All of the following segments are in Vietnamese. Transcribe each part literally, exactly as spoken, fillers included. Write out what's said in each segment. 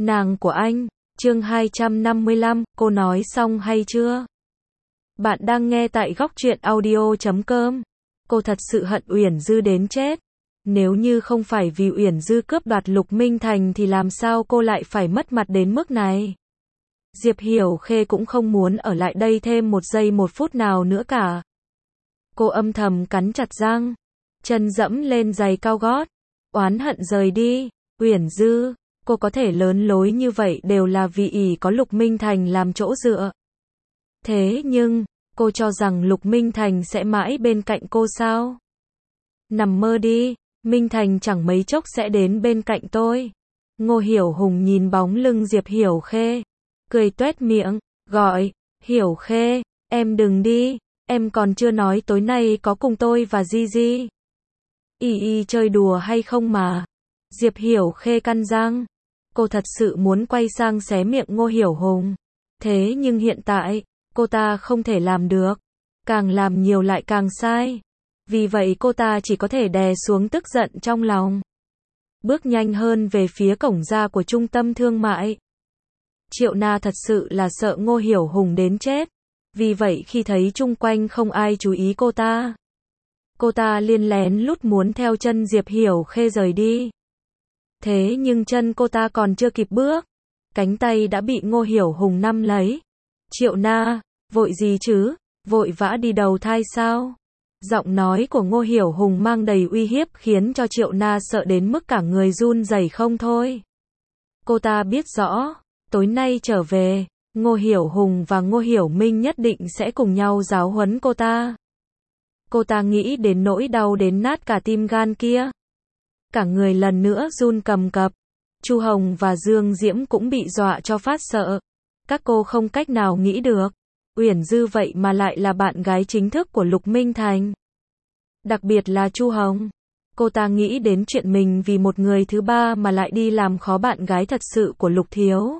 Nàng của anh, chương hai trăm năm mươi lăm, cô nói xong hay chưa? Bạn đang nghe tại góc truyện audio chấm com. Cô thật sự hận Uyển Dư đến chết. Nếu như không phải vì Uyển Dư cướp đoạt Lục Minh Thành thì làm sao cô lại phải mất mặt đến mức này? Diệp Hiểu Khê cũng không muốn ở lại đây thêm một giây một phút nào nữa cả. Cô âm thầm cắn chặt răng, chân dẫm lên giày cao gót, oán hận rời đi. Uyển Dư, cô có thể lớn lối như vậy đều là vì ỷ có Lục Minh Thành làm chỗ dựa. Thế nhưng, cô cho rằng Lục Minh Thành sẽ mãi bên cạnh cô sao? Nằm mơ đi, Minh Thành chẳng mấy chốc sẽ đến bên cạnh tôi. Ngô Hiểu Hùng nhìn bóng lưng Diệp Hiểu Khê, cười tuét miệng, gọi, Hiểu Khê, em đừng đi, em còn chưa nói tối nay có cùng tôi và Di Di. Y y chơi đùa hay không mà? Diệp Hiểu Khê căn răng, cô thật sự muốn quay sang xé miệng Ngô Hiểu Hùng. Thế nhưng hiện tại, cô ta không thể làm được. Càng làm nhiều lại càng sai. Vì vậy cô ta chỉ có thể đè xuống tức giận trong lòng. Bước nhanh hơn về phía cổng ra của trung tâm thương mại. Triệu Na thật sự là sợ Ngô Hiểu Hùng đến chết. Vì vậy khi thấy chung quanh không ai chú ý cô ta, cô ta liên lén lút muốn theo chân Diệp Hiểu Khê rời đi. Thế nhưng chân cô ta còn chưa kịp bước, cánh tay đã bị Ngô Hiểu Hùng nắm lấy. Triệu Na, vội gì chứ? Vội vã đi đầu thai sao? Giọng nói của Ngô Hiểu Hùng mang đầy uy hiếp khiến cho Triệu Na sợ đến mức cả người run rẩy không thôi. Cô ta biết rõ, tối nay trở về, Ngô Hiểu Hùng và Ngô Hiểu Minh nhất định sẽ cùng nhau giáo huấn cô ta. Cô ta nghĩ đến nỗi đau đến nát cả tim gan kia. Cả người lần nữa run cầm cập. Chu Hồng và Dương Diễm cũng bị dọa cho phát sợ. Các cô không cách nào nghĩ được, Uyển Dư vậy mà lại là bạn gái chính thức của Lục Minh Thành. Đặc biệt là Chu Hồng. Cô ta nghĩ đến chuyện mình vì một người thứ ba mà lại đi làm khó bạn gái thật sự của Lục Thiếu.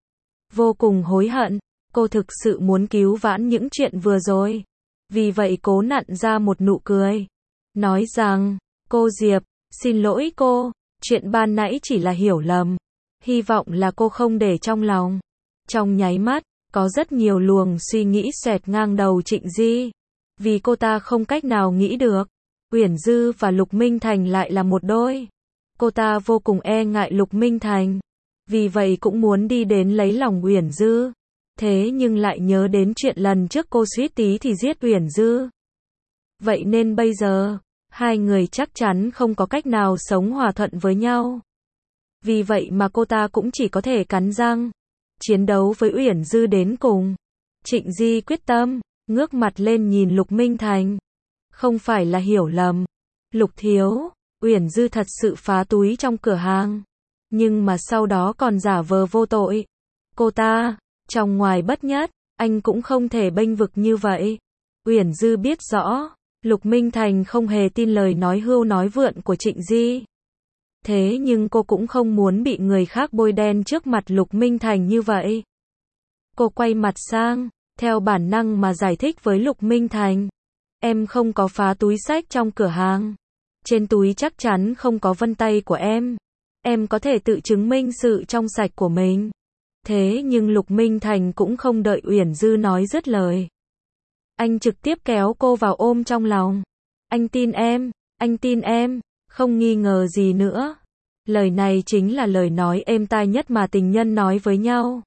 Vô cùng hối hận, cô thực sự muốn cứu vãn những chuyện vừa rồi. Vì vậy cố nặn ra một nụ cười. Nói rằng, cô Diệp, xin lỗi cô, chuyện ban nãy chỉ là hiểu lầm. Hy vọng là cô không để trong lòng. Trong nháy mắt, có rất nhiều luồng suy nghĩ xẹt ngang đầu Trịnh Di. Vì cô ta không cách nào nghĩ được, Uyển Dư và Lục Minh Thành lại là một đôi. Cô ta vô cùng e ngại Lục Minh Thành. Vì vậy cũng muốn đi đến lấy lòng Uyển Dư. Thế nhưng lại nhớ đến chuyện lần trước cô suýt tí thì giết Uyển Dư. Vậy nên bây giờ, hai người chắc chắn không có cách nào sống hòa thuận với nhau. Vì vậy mà cô ta cũng chỉ có thể cắn răng, chiến đấu với Uyển Dư đến cùng. Trịnh Di quyết tâm, ngước mặt lên nhìn Lục Minh Thành. Không phải là hiểu lầm. Lục Thiếu, Uyển Dư thật sự phá túi trong cửa hàng. Nhưng mà sau đó còn giả vờ vô tội. Cô ta, trong ngoài bất nhất, anh cũng không thể bênh vực như vậy. Uyển Dư biết rõ, Lục Minh Thành không hề tin lời nói hưu nói vượn của Trịnh Di. Thế nhưng cô cũng không muốn bị người khác bôi đen trước mặt Lục Minh Thành như vậy. Cô quay mặt sang, theo bản năng mà giải thích với Lục Minh Thành. Em không có phá túi xách trong cửa hàng. Trên túi chắc chắn không có vân tay của em. Em có thể tự chứng minh sự trong sạch của mình. Thế nhưng Lục Minh Thành cũng không đợi Uyển Dư nói dứt lời. Anh trực tiếp kéo cô vào ôm trong lòng. Anh tin em, anh tin em, không nghi ngờ gì nữa. Lời này chính là lời nói êm tai nhất mà tình nhân nói với nhau.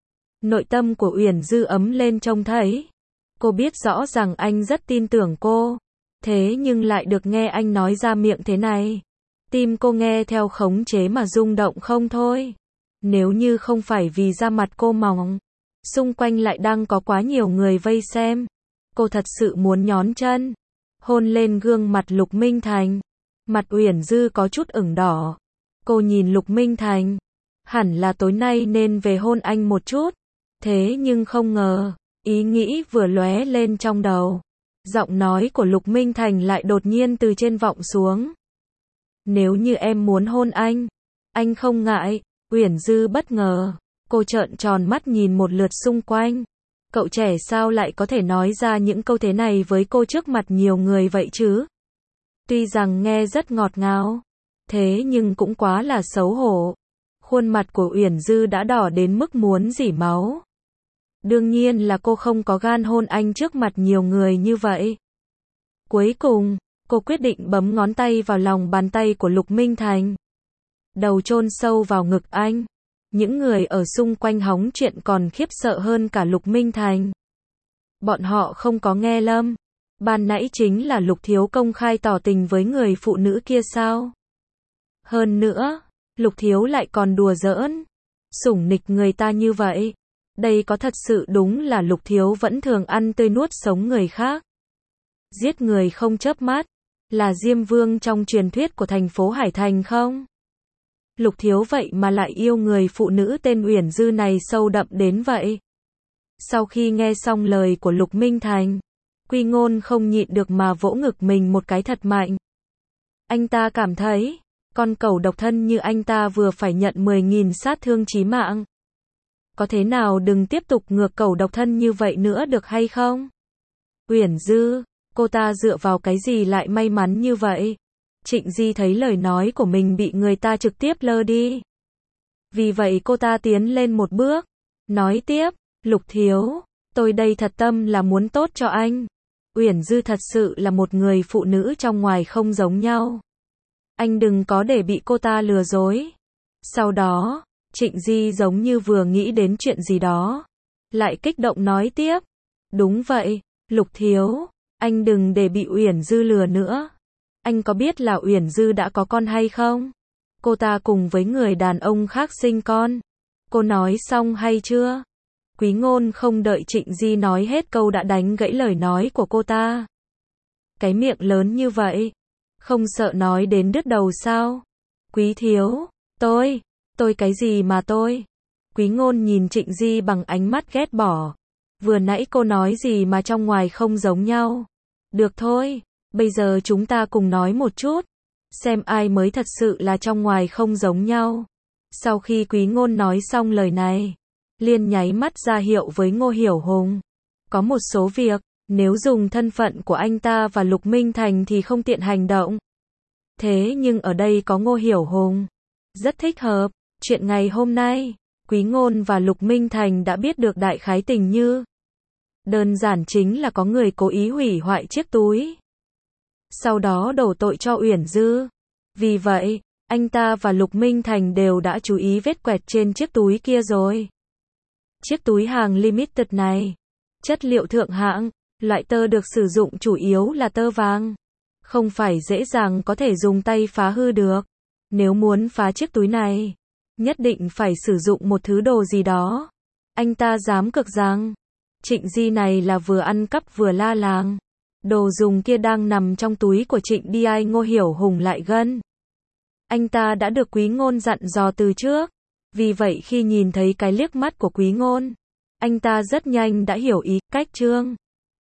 Nội tâm của Uyển Dư ấm lên trông thấy. Cô biết rõ rằng anh rất tin tưởng cô. Thế nhưng lại được nghe anh nói ra miệng thế này. Tim cô nghe theo khống chế mà rung động không thôi. Nếu như không phải vì da mặt cô mỏng, xung quanh lại đang có quá nhiều người vây xem, cô thật sự muốn nhón chân, hôn lên gương mặt Lục Minh Thành. Mặt Uyển Dư có chút ửng đỏ. Cô nhìn Lục Minh Thành, hẳn là tối nay nên về hôn anh một chút. Thế nhưng không ngờ, ý nghĩ vừa lóe lên trong đầu. Giọng nói của Lục Minh Thành lại đột nhiên từ trên vọng xuống. Nếu như em muốn hôn anh, anh không ngại. Uyển Dư bất ngờ, cô trợn tròn mắt nhìn một lượt xung quanh. Cậu trẻ sao lại có thể nói ra những câu thế này với cô trước mặt nhiều người vậy chứ? Tuy rằng nghe rất ngọt ngào, thế nhưng cũng quá là xấu hổ. Khuôn mặt của Uyển Dư đã đỏ đến mức muốn rỉ máu. Đương nhiên là cô không có gan hôn anh trước mặt nhiều người như vậy. Cuối cùng, cô quyết định bấm ngón tay vào lòng bàn tay của Lục Minh Thành. Đầu chôn sâu vào ngực anh. Những người ở xung quanh hóng chuyện còn khiếp sợ hơn cả Lục Minh Thành. Bọn họ không có nghe lầm. Ban nãy chính là Lục Thiếu công khai tỏ tình với người phụ nữ kia sao? Hơn nữa, Lục Thiếu lại còn đùa giỡn, sủng nịch người ta như vậy. Đây có thật sự đúng là Lục Thiếu vẫn thường ăn tươi nuốt sống người khác, giết người không chớp mắt, là Diêm Vương trong truyền thuyết của thành phố Hải Thành không? Lục Thiếu vậy mà lại yêu người phụ nữ tên Uyển Dư này sâu đậm đến vậy. Sau khi nghe xong lời của Lục Minh Thành, Quy Ngôn không nhịn được mà vỗ ngực mình một cái thật mạnh. Anh ta cảm thấy, con cẩu độc thân như anh ta vừa phải nhận mười nghìn sát thương chí mạng. Có thế nào đừng tiếp tục ngược cẩu độc thân như vậy nữa được hay không? Uyển Dư, cô ta dựa vào cái gì lại may mắn như vậy? Trịnh Di thấy lời nói của mình bị người ta trực tiếp lơ đi. Vì vậy cô ta tiến lên một bước, nói tiếp, Lục Thiếu, tôi đây thật tâm là muốn tốt cho anh. Uyển Dư thật sự là một người phụ nữ trong ngoài không giống nhau. Anh đừng có để bị cô ta lừa dối. Sau đó, Trịnh Di giống như vừa nghĩ đến chuyện gì đó, lại kích động nói tiếp. Đúng vậy, Lục Thiếu, anh đừng để bị Uyển Dư lừa nữa. Anh có biết là Uyển Dư đã có con hay không? Cô ta cùng với người đàn ông khác sinh con. Cô nói xong hay chưa? Quý Ngôn không đợi Trịnh Di nói hết câu đã đánh gãy lời nói của cô ta. Cái miệng lớn như vậy, không sợ nói đến đứt đầu sao? Quý Thiếu, tôi, tôi cái gì mà tôi? Quý Ngôn nhìn Trịnh Di bằng ánh mắt ghét bỏ. Vừa nãy cô nói gì mà trong ngoài không giống nhau? Được thôi, bây giờ chúng ta cùng nói một chút, xem ai mới thật sự là trong ngoài không giống nhau. Sau khi Quý Ngôn nói xong lời này, liền nháy mắt ra hiệu với Ngô Hiểu Hùng. Có một số việc, nếu dùng thân phận của anh ta và Lục Minh Thành thì không tiện hành động. Thế nhưng ở đây có Ngô Hiểu Hùng, rất thích hợp. Chuyện ngày hôm nay, Quý Ngôn và Lục Minh Thành đã biết được đại khái tình như. Đơn giản chính là có người cố ý hủy hoại chiếc túi, sau đó đổ tội cho Uyển Dư. Vì vậy, anh ta và Lục Minh Thành đều đã chú ý vết quẹt trên chiếc túi kia rồi. Chiếc túi hàng limited này, chất liệu thượng hạng, loại tơ được sử dụng chủ yếu là tơ vàng. Không phải dễ dàng có thể dùng tay phá hư được. Nếu muốn phá chiếc túi này, nhất định phải sử dụng một thứ đồ gì đó. Anh ta dám cược rằng, Trịnh Di này là vừa ăn cắp vừa la làng. Đồ dùng kia đang nằm trong túi của Trịnh Đi Ai. Ngô Hiểu Hùng lại gân. Anh ta đã được Quý Ngôn dặn dò từ trước. Vì vậy khi nhìn thấy cái liếc mắt của Quý Ngôn, anh ta rất nhanh đã hiểu ý, cách Trương